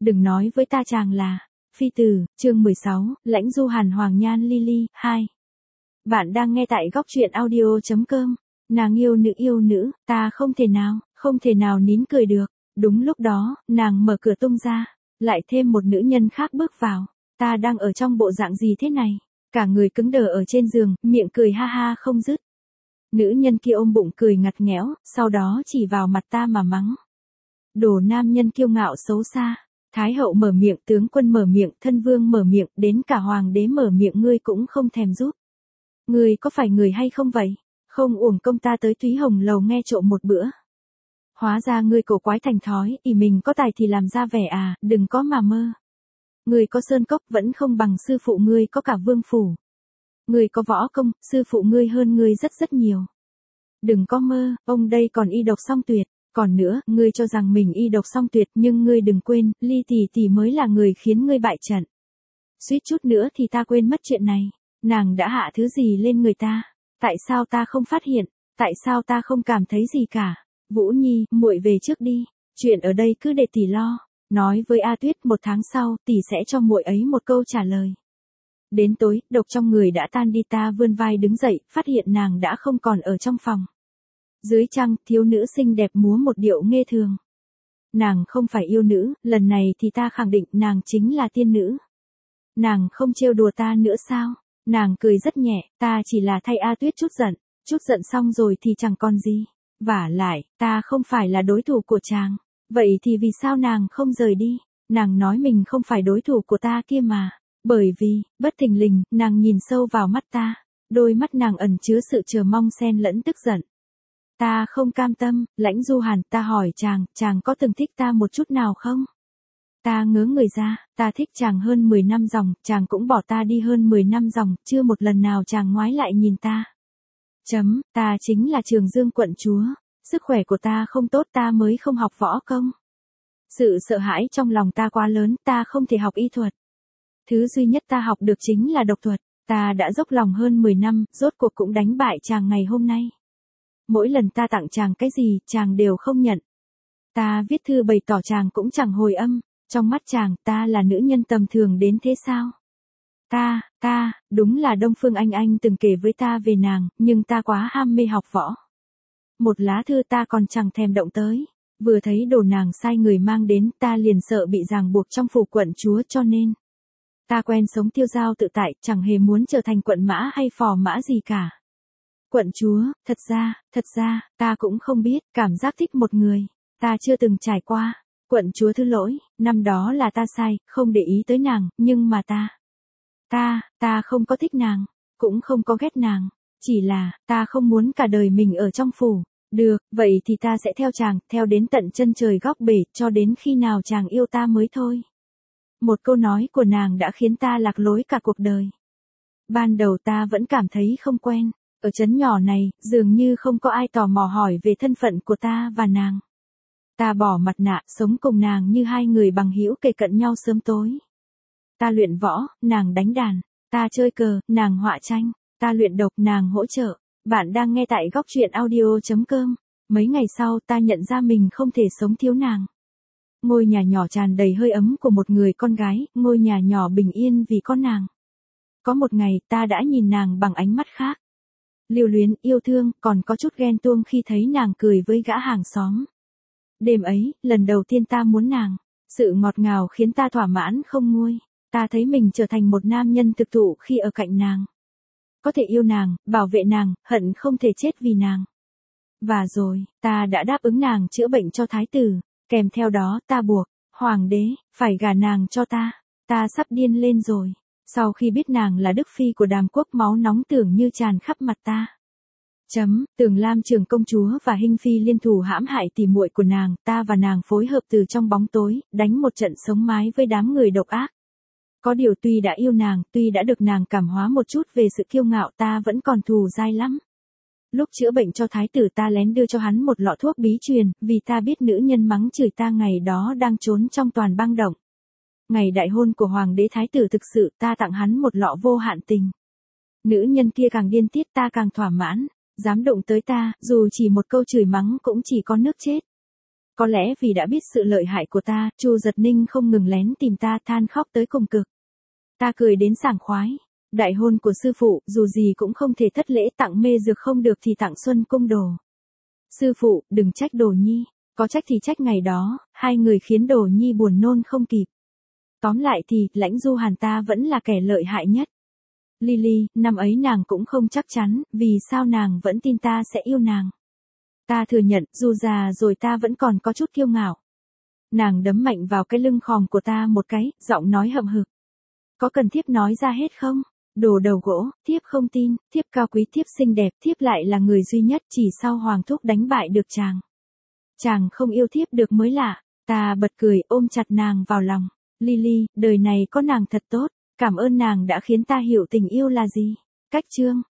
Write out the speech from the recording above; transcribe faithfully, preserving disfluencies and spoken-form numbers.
đừng nói với ta chàng là phi tử. Chương mười sáu, Lãnh Du Hàn Hoàng Nhan Lily, hai. Bạn đang nghe tại góc truyện audio chấm com. Nàng yêu nữ yêu nữ, ta không thể nào, không thể nào nín cười được. Đúng lúc đó, nàng mở cửa tung ra, lại thêm một nữ nhân khác bước vào. Ta đang ở trong bộ dạng gì thế này? Cả người cứng đờ ở trên giường, miệng cười ha ha không dứt. Nữ nhân kia ôm bụng cười ngặt nghẽo, sau đó chỉ vào mặt ta mà mắng. Đồ nam nhân kiêu ngạo xấu xa. Thái hậu mở miệng, tướng quân mở miệng, thân vương mở miệng, đến cả hoàng đế mở miệng ngươi cũng không thèm giúp. Ngươi có phải người hay không vậy? Không uổng công ta tới Thúy Hồng lầu nghe trộm một bữa. Hóa ra ngươi cổ quái thành thói, ỷ mình có tài thì làm ra vẻ à, đừng có mà mơ. Ngươi có sơn cốc vẫn không bằng sư phụ ngươi có cả vương phủ. Ngươi có võ công, sư phụ ngươi hơn ngươi rất rất nhiều. Đừng có mơ, ông đây còn y độc song tuyệt. Còn nữa, ngươi cho rằng mình y độc song tuyệt nhưng ngươi đừng quên, Ly tỷ tỷ mới là người khiến ngươi bại trận. Suýt chút nữa thì ta quên mất chuyện này. Nàng đã hạ thứ gì lên người ta? Tại sao ta không phát hiện? Tại sao ta không cảm thấy gì cả? Vũ Nhi, muội về trước đi. Chuyện ở đây cứ để tỷ lo. Nói với A Tuyết một tháng sau, tỷ sẽ cho muội ấy một câu trả lời. Đến tối, độc trong người đã tan đi ta vươn vai đứng dậy, phát hiện nàng đã không còn ở trong phòng. Dưới trăng, thiếu nữ xinh đẹp múa một điệu nghê thường. Nàng không phải yêu nữ, lần này thì ta khẳng định nàng chính là tiên nữ. Nàng không trêu đùa ta nữa sao? Nàng cười rất nhẹ, ta chỉ là thay A Tuyết chút giận. Chút giận xong rồi thì chẳng còn gì. Vả lại, ta không phải là đối thủ của chàng. Vậy thì vì sao nàng không rời đi? Nàng nói mình không phải đối thủ của ta kia mà. Bởi vì, bất thình lình, nàng nhìn sâu vào mắt ta. Đôi mắt nàng ẩn chứa sự chờ mong xen lẫn tức giận. Ta không cam tâm, Lãnh Du Hàn, ta hỏi chàng, chàng có từng thích ta một chút nào không? Ta ngớ người ra, ta thích chàng hơn mười năm dòng, chàng cũng bỏ ta đi hơn mười năm dòng, chưa một lần nào chàng ngoái lại nhìn ta. Chấm, ta chính là Trường Dương quận chúa, sức khỏe của ta không tốt ta mới không học võ công. Sự sợ hãi trong lòng ta quá lớn, ta không thể học y thuật. Thứ duy nhất ta học được chính là độc thuật, ta đã dốc lòng hơn mười năm, rốt cuộc cũng đánh bại chàng ngày hôm nay. Mỗi lần ta tặng chàng cái gì, chàng đều không nhận. Ta viết thư bày tỏ chàng cũng chẳng hồi âm, trong mắt chàng, ta là nữ nhân tầm thường đến thế sao? Ta, ta, đúng là Đông Phương Anh Anh từng kể với ta về nàng, nhưng ta quá ham mê học võ. Một lá thư ta còn chẳng thèm động tới, vừa thấy đồ nàng sai người mang đến, ta liền sợ bị ràng buộc trong phủ quận chúa cho nên. Ta quen sống tiêu dao tự tại, chẳng hề muốn trở thành quận mã hay phò mã gì cả. Quận chúa, thật ra, thật ra, ta cũng không biết, cảm giác thích một người, ta chưa từng trải qua. Quận chúa thứ lỗi, năm đó là ta sai, không để ý tới nàng, nhưng mà ta. Ta, ta không có thích nàng, cũng không có ghét nàng, chỉ là, ta không muốn cả đời mình ở trong phủ. Được, vậy thì ta sẽ theo chàng, theo đến tận chân trời góc bể, cho đến khi nào chàng yêu ta mới thôi. Một câu nói của nàng đã khiến ta lạc lối cả cuộc đời. Ban đầu ta vẫn cảm thấy không quen. Ở trấn nhỏ này, dường như không có ai tò mò hỏi về thân phận của ta và nàng. Ta bỏ mặt nạ, sống cùng nàng như hai người bằng hữu kề cận nhau sớm tối. Ta luyện võ, nàng đánh đàn. Ta chơi cờ, nàng họa tranh. Ta luyện độc, nàng hỗ trợ. Bạn đang nghe tại góc truyện audio chấm com. Mấy ngày sau ta nhận ra mình không thể sống thiếu nàng. Ngôi nhà nhỏ tràn đầy hơi ấm của một người con gái, ngôi nhà nhỏ bình yên vì có nàng. Có một ngày ta đã nhìn nàng bằng ánh mắt khác. Lưu luyến, yêu thương, còn có chút ghen tuông khi thấy nàng cười với gã hàng xóm. Đêm ấy, lần đầu tiên ta muốn nàng. Sự ngọt ngào khiến ta thỏa mãn không nguôi. Ta thấy mình trở thành một nam nhân thực thụ khi ở cạnh nàng. Có thể yêu nàng, bảo vệ nàng, hận không thể chết vì nàng. Và rồi, ta đã đáp ứng nàng chữa bệnh cho thái tử. Kèm theo đó, ta buộc, hoàng đế, phải gả nàng cho ta. Ta sắp điên lên rồi. Sau khi biết nàng là đức phi của Đàm quốc, máu nóng tưởng như tràn khắp mặt ta. Chấm, Tường Lam trưởng công chúa và Hinh phi liên thủ hãm hại tỉ muội của nàng, ta và nàng phối hợp từ trong bóng tối, đánh một trận sống mái với đám người độc ác. Có điều tuy đã yêu nàng, tuy đã được nàng cảm hóa một chút về sự kiêu ngạo, ta vẫn còn thù dai lắm. Lúc chữa bệnh cho thái tử ta lén đưa cho hắn một lọ thuốc bí truyền, vì ta biết nữ nhân mắng chửi ta ngày đó đang trốn trong toàn bang động. Ngày đại hôn của hoàng đế thái tử thực sự, ta tặng hắn một lọ vô hạn tình. Nữ nhân kia càng điên tiết, ta càng thỏa mãn. Dám đụng tới ta, dù chỉ một câu chửi mắng cũng chỉ có nước chết. Có lẽ vì đã biết sự lợi hại của ta, Chu Giật Ninh không ngừng lén tìm ta, than khóc tới cùng cực. Ta cười đến sảng khoái. Đại hôn của sư phụ, dù gì cũng không thể thất lễ, tặng mê dược không được thì tặng xuân cung đồ. Sư phụ, đừng trách Đồ Nhi. Có trách thì trách ngày đó, hai người khiến Đồ Nhi buồn nôn không kịp. Tóm lại thì, Lãnh Du Hàn ta vẫn là kẻ lợi hại nhất. Lily, năm ấy nàng cũng không chắc chắn, vì sao nàng vẫn tin ta sẽ yêu nàng. Ta thừa nhận, dù già rồi ta vẫn còn có chút kiêu ngạo. Nàng đấm mạnh vào cái lưng khòm của ta một cái, giọng nói hậm hực. Có cần thiếp nói ra hết không? Đồ đầu gỗ, thiếp không tin, thiếp cao quý, thiếp xinh đẹp, thiếp lại là người duy nhất chỉ sau Hoàng Thúc đánh bại được chàng. Chàng không yêu thiếp được mới lạ. Ta bật cười, ôm chặt nàng vào lòng. Lily, đời này có nàng thật tốt, cảm ơn nàng đã khiến ta hiểu tình yêu là gì. Cách chương